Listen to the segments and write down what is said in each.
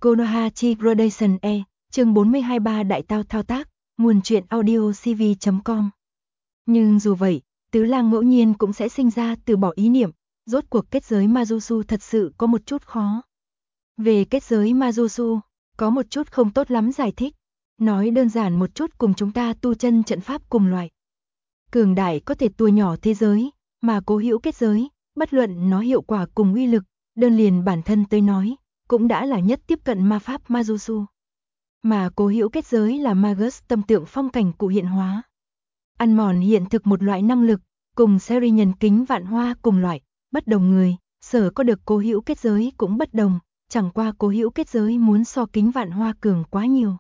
Konoha chi Gradation E, chương 42 Đại Tao thao tác, nguồn truyện audio cv.com. Nhưng dù vậy, Tứ Lang ngẫu nhiên cũng sẽ sinh ra từ bỏ ý niệm, rốt cuộc kết giới Majutsu thật sự có một chút khó. Về kết giới Majutsu, có một chút không tốt lắm giải thích, nói đơn giản một chút cùng chúng ta tu chân trận pháp cùng loại. Cường đại có thể tua nhỏ thế giới, mà cố hữu kết giới, bất luận nó hiệu quả cùng uy lực, đơn liền bản thân tới nói, cũng đã là nhất tiếp cận ma pháp Majutsu. Mà cố hữu kết giới là Magus tâm tượng phong cảnh cụ hiện hóa. Ăn mòn hiện thực một loại năng lực, cùng series nhân kính vạn hoa cùng loại, bất đồng người, sở có được cố hữu kết giới cũng bất đồng, chẳng qua cố hữu kết giới muốn so kính vạn hoa cường quá nhiều.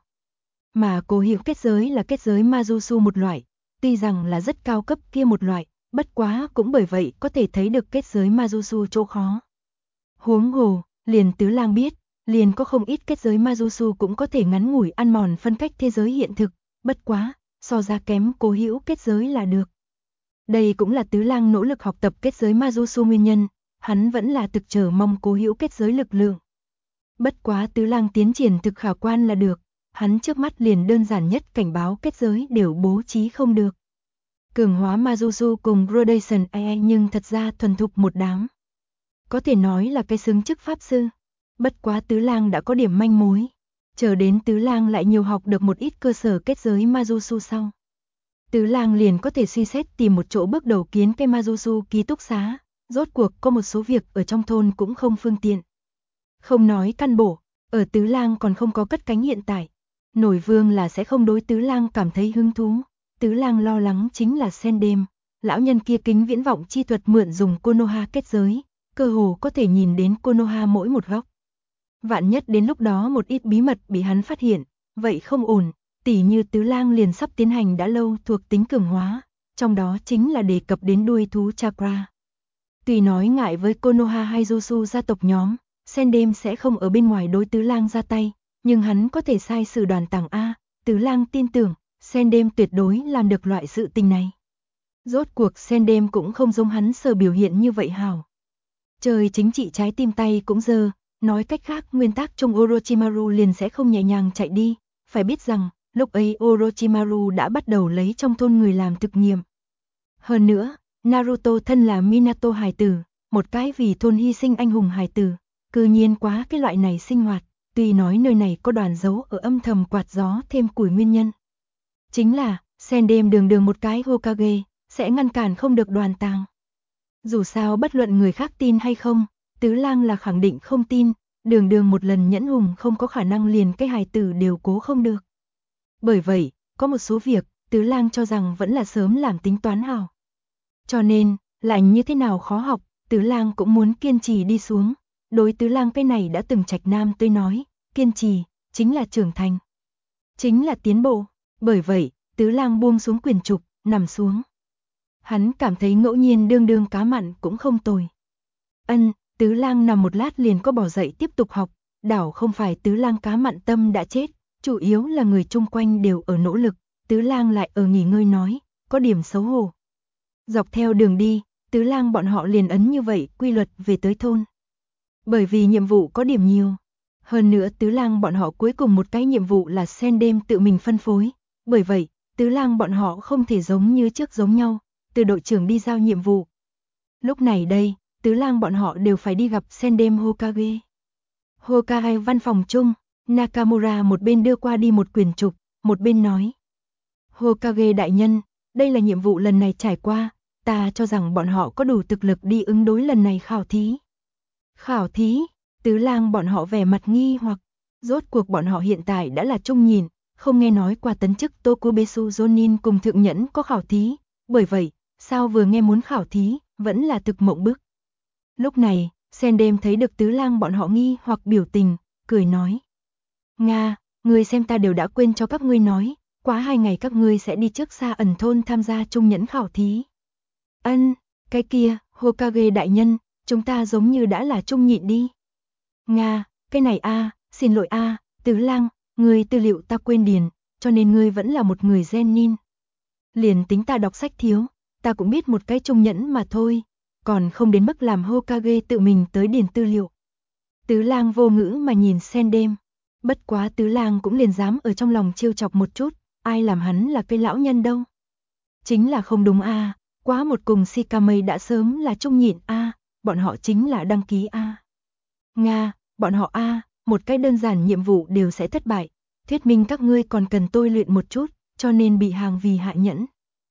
Mà cố hữu kết giới là kết giới Majutsu một loại, tuy rằng là rất cao cấp kia một loại, bất quá cũng bởi vậy có thể thấy được kết giới Majutsu chỗ khó. Huống hồ, liền Tứ Lang biết, liền có không ít kết giới Majutsu cũng có thể ngắn ngủi ăn mòn phân cách thế giới hiện thực, bất quá, so ra kém cố hữu kết giới là được. Đây cũng là Tứ Lang nỗ lực học tập kết giới Majutsu nguyên nhân, hắn vẫn là thực chờ mong cố hữu kết giới lực lượng. Bất quá Tứ Lang tiến triển thực khả quan là được, hắn trước mắt liền đơn giản nhất cảnh báo kết giới đều bố trí không được. Cường hóa Majutsu cùng Gradation E nhưng thật ra thuần thục một đám. Có thể nói là cái xứng chức pháp sư. Bất quá Tứ Lang đã có điểm manh mối. Chờ đến Tứ Lang lại nhiều học được một ít cơ sở kết giới Majutsu sau. Tứ Lang liền có thể suy xét tìm một chỗ bước đầu kiến cái Majutsu ký túc xá. Rốt cuộc có một số việc ở trong thôn cũng không phương tiện. Không nói căn bổ, ở Tứ Lang còn không có cất cánh hiện tại. Nổi vương là sẽ không đối Tứ Lang cảm thấy hứng thú. Tứ Lang lo lắng chính là sen đêm. Lão nhân kia kính viễn vọng chi thuật mượn dùng Konoha kết giới. Cơ hồ có thể nhìn đến Konoha mỗi một góc. Vạn nhất đến lúc đó một ít bí mật bị hắn phát hiện, vậy không ổn, tỉ như Tứ Lang liền sắp tiến hành đã lâu thuộc tính cường hóa, trong đó chính là đề cập đến đuôi thú chakra. Tuy nói ngại với Konoha hay Jutsu gia tộc nhóm, sen đêm sẽ không ở bên ngoài đối Tứ Lang ra tay, nhưng hắn có thể sai sử đoàn tàng A, Tứ Lang tin tưởng, sen đêm tuyệt đối làm được loại sự tình này. Rốt cuộc sen đêm cũng không giống hắn sở biểu hiện như vậy hảo. Trời chính trị trái tim tay cũng dơ, nói cách khác nguyên tắc trong Orochimaru liền sẽ không nhẹ nhàng chạy đi, phải biết rằng, lúc ấy Orochimaru đã bắt đầu lấy trong thôn người làm thực nghiệm. Hơn nữa, Naruto thân là Minato hài tử, một cái vì thôn hy sinh anh hùng hài tử, cư nhiên quá cái loại này sinh hoạt, tuy nói nơi này có đoàn dấu ở âm thầm quạt gió thêm củi nguyên nhân. Chính là, sen đêm đường một cái Hokage, sẽ ngăn cản không được đoàn tàng. Dù sao bất luận người khác tin hay không, Tứ Lang là khẳng định không tin, đường một lần nhẫn hùng không có khả năng liền cái hài tử đều cố không được. Bởi vậy, có một số việc, Tứ Lang cho rằng vẫn là sớm làm tính toán hảo. Cho nên, lại như thế nào khó học, Tứ Lang cũng muốn kiên trì đi xuống. Đối Tứ Lang cái này đã từng Trạch Nam tôi nói, kiên trì, chính là trưởng thành. Chính là tiến bộ, bởi vậy, Tứ Lang buông xuống quyền trục, nằm xuống. Hắn cảm thấy ngẫu nhiên đương cá mặn cũng không tồi. Tứ Lang nằm một lát liền có bỏ dậy tiếp tục học, đảo không phải Tứ Lang cá mặn tâm đã chết, chủ yếu là người chung quanh đều ở nỗ lực, Tứ Lang lại ở nghỉ ngơi nói, có điểm xấu hổ. Dọc theo đường đi, Tứ Lang bọn họ liền ấn như vậy quy luật về tới thôn. Bởi vì nhiệm vụ có điểm nhiều. Hơn nữa Tứ Lang bọn họ cuối cùng một cái nhiệm vụ là sen đêm tự mình phân phối, bởi vậy, Tứ Lang bọn họ không thể giống như trước giống nhau, từ đội trưởng đi giao nhiệm vụ. Lúc này đây, Tứ Lang bọn họ đều phải đi gặp sen đêm Hokage. Hokage văn phòng chung, Nakamura một bên đưa qua đi một quyển trục, một bên nói. Hokage đại nhân, đây là nhiệm vụ lần này trải qua, ta cho rằng bọn họ có đủ thực lực đi ứng đối lần này khảo thí. Khảo thí, Tứ Lang bọn họ vẻ mặt nghi hoặc, rốt cuộc bọn họ hiện tại đã là trung nhịn, không nghe nói qua tấn chức Tokubesu Jonin cùng thượng nhẫn có khảo thí, bởi vậy, sao vừa nghe muốn khảo thí, vẫn là thực mộng bức. Lúc này, sen đêm thấy được Tứ Lang bọn họ nghi hoặc biểu tình, cười nói. Nga, ngươi xem ta đều đã quên cho các ngươi nói, quá 2 ngày các ngươi sẽ đi trước xa ẩn thôn tham gia trung nhẫn khảo thí. Cái kia, Hokage đại nhân, chúng ta giống như đã là trung nhịn đi. Nga, cái này xin lỗi Tứ Lang, ngươi tư liệu ta quên điền, cho nên ngươi vẫn là một người genin. Liền tính ta đọc sách thiếu, ta cũng biết một cái trung nhẫn mà thôi, còn không đến mức làm Hokage tự mình tới điền tư liệu. Tứ Lang vô ngữ mà nhìn sen đêm, Bất quá tứ lang cũng liền dám ở trong lòng trêu chọc một chút, ai làm hắn là cây lão nhân đâu. Chính là không đúng a, quá một cùng Shikamae đã sớm là trung nhịn a, bọn họ chính là đăng ký a. Nga, bọn họ a, một cái đơn giản nhiệm vụ đều sẽ thất bại, thuyết minh các ngươi còn cần tôi luyện một chút, cho nên bị hàng vì hạ nhẫn.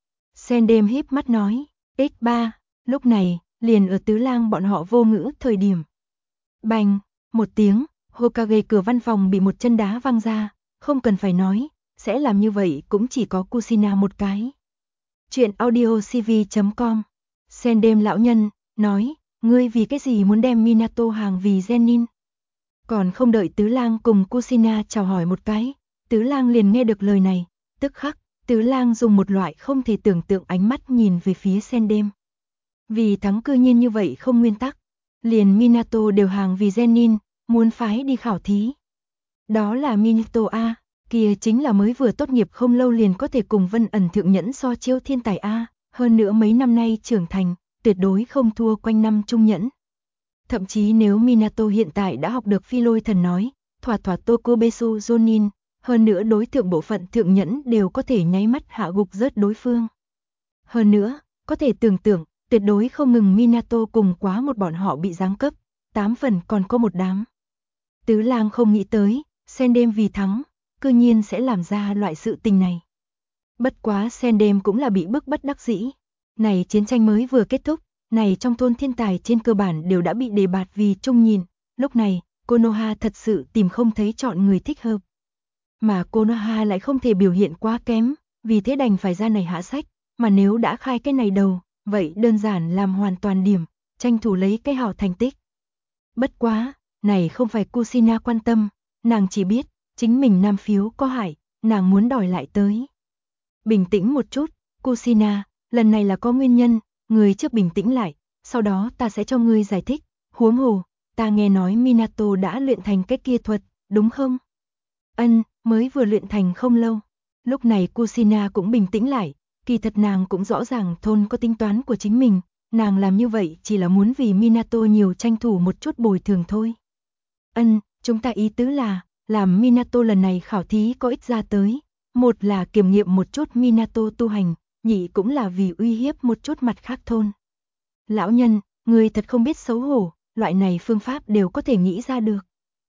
Sen đêm híp mắt nói, X3, lúc này, liền ở tứ lang bọn họ vô ngữ thời điểm. Bành, một tiếng, Hokage cửa văn phòng bị một chân đá văng ra, không cần phải nói, sẽ làm như vậy cũng chỉ có Kushina một cái. Chuyện audiocv.com. Sen đêm lão nhân, nói, ngươi vì cái gì muốn đem Minato hàng vì Genin? Còn không đợi tứ lang cùng Kushina chào hỏi một cái, tứ lang liền nghe được lời này, tức khắc, tứ lang dùng một loại không thể tưởng tượng ánh mắt nhìn về phía Sen đêm. Vì thắng cư nhiên như vậy không nguyên tắc, liền Minato đều hàng vì Genin, muốn phái đi khảo thí. Đó là Minato A, kia chính là mới vừa tốt nghiệp không lâu liền có thể cùng Vân Ẩn thượng nhẫn so chiêu thiên tài A, hơn nữa mấy năm nay trưởng thành, tuyệt đối không thua quanh năm trung nhẫn. Thậm chí nếu Minato hiện tại đã học được phi lôi thần nói, thỏa thỏa Tokobesu Jonin, hơn nữa đối tượng bộ phận thượng nhẫn đều có thể nháy mắt hạ gục rớt đối phương. Hơn nữa, có thể tưởng tượng, tuyệt đối không ngừng Minato cùng quá một bọn họ bị giáng cấp, 8 phần còn có một đám. Tứ lang không nghĩ tới, Sen đêm vì thắng, cư nhiên sẽ làm ra loại sự tình này. Bất quá Sen đêm cũng là bị bức bất đắc dĩ. Này chiến tranh mới vừa kết thúc, này trong thôn thiên tài trên cơ bản đều đã bị đề bạt vì trung nhìn, lúc này, Konoha thật sự tìm không thấy chọn người thích hợp. Mà Konoha lại không thể biểu hiện quá kém, vì thế đành phải ra này hạ sách, mà nếu đã khai cái này đầu, vậy đơn giản làm hoàn toàn điểm, tranh thủ lấy cái hảo thành tích. Bất quá, này không phải Kushina quan tâm, nàng chỉ biết, chính mình nam phiếu có hại, nàng muốn đòi lại tới. Bình tĩnh một chút, Kushina, lần này là có nguyên nhân, người trước bình tĩnh lại, sau đó ta sẽ cho ngươi giải thích, huống hồ, ta nghe nói Minato đã luyện thành cái kia thuật, đúng không? Ân, mới vừa luyện thành không lâu. Lúc này Kushina cũng bình tĩnh lại, kỳ thật nàng cũng rõ ràng thôn có tính toán của chính mình, nàng làm như vậy chỉ là muốn vì Minato nhiều tranh thủ một chút bồi thường thôi. Ân, chúng ta ý tứ là, làm Minato lần này khảo thí có ích ra tới, một là kiểm nghiệm một chút Minato tu hành, nhị cũng là vì uy hiếp một chút mặt khác thôn. Lão nhân, người thật không biết xấu hổ, loại này phương pháp đều có thể nghĩ ra được.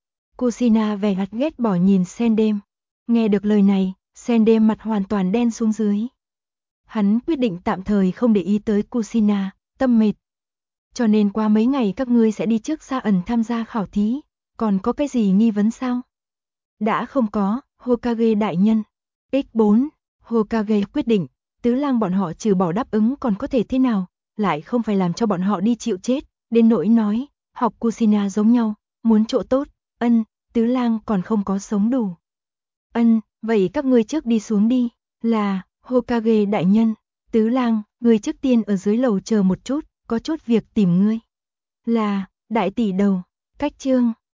Kushina vẻ mặt ghét bỏ nhìn Sen đêm. Nghe được lời này, Sen đêm mặt hoàn toàn đen xuống dưới. Hắn quyết định tạm thời không để ý tới Kushina, tâm mệt. Cho nên qua mấy ngày các ngươi sẽ đi trước Sa ẩn tham gia khảo thí, còn có cái gì nghi vấn sao? Đã không có, Hokage đại nhân. X4, Hokage quyết định, tứ lang bọn họ trừ bỏ đáp ứng còn có thể thế nào, lại không phải làm cho bọn họ đi chịu chết, đến nỗi nói, học Kushina giống nhau, muốn chỗ tốt, ân, tứ lang còn không có sống đủ. Ân, vậy các ngươi trước đi xuống đi, là, Hokage đại nhân, tứ lang, người trước tiên ở dưới lầu chờ một chút, có chút việc tìm ngươi. Là, đại tỷ đầu, cách chương.